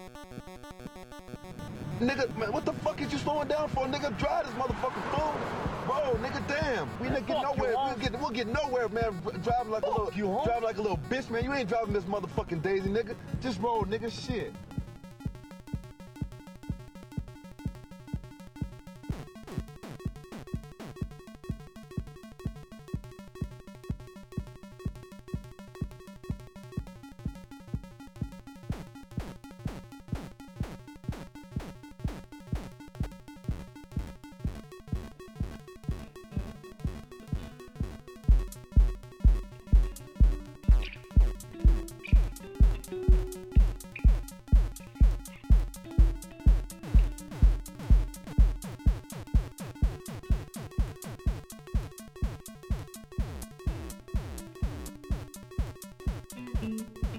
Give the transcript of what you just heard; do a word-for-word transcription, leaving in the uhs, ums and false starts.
Nigga, man, what the fuck is you slowing down for? Nigga, drive this motherfucker fool. Bro, nigga, damn. We ain't get nowhere. We'll get, we'll get nowhere, man. Driving like fuck a little, you, driving like a little bitch, man. You ain't driving this motherfucking Daisy, nigga. Just roll, nigga, shit. Thank you.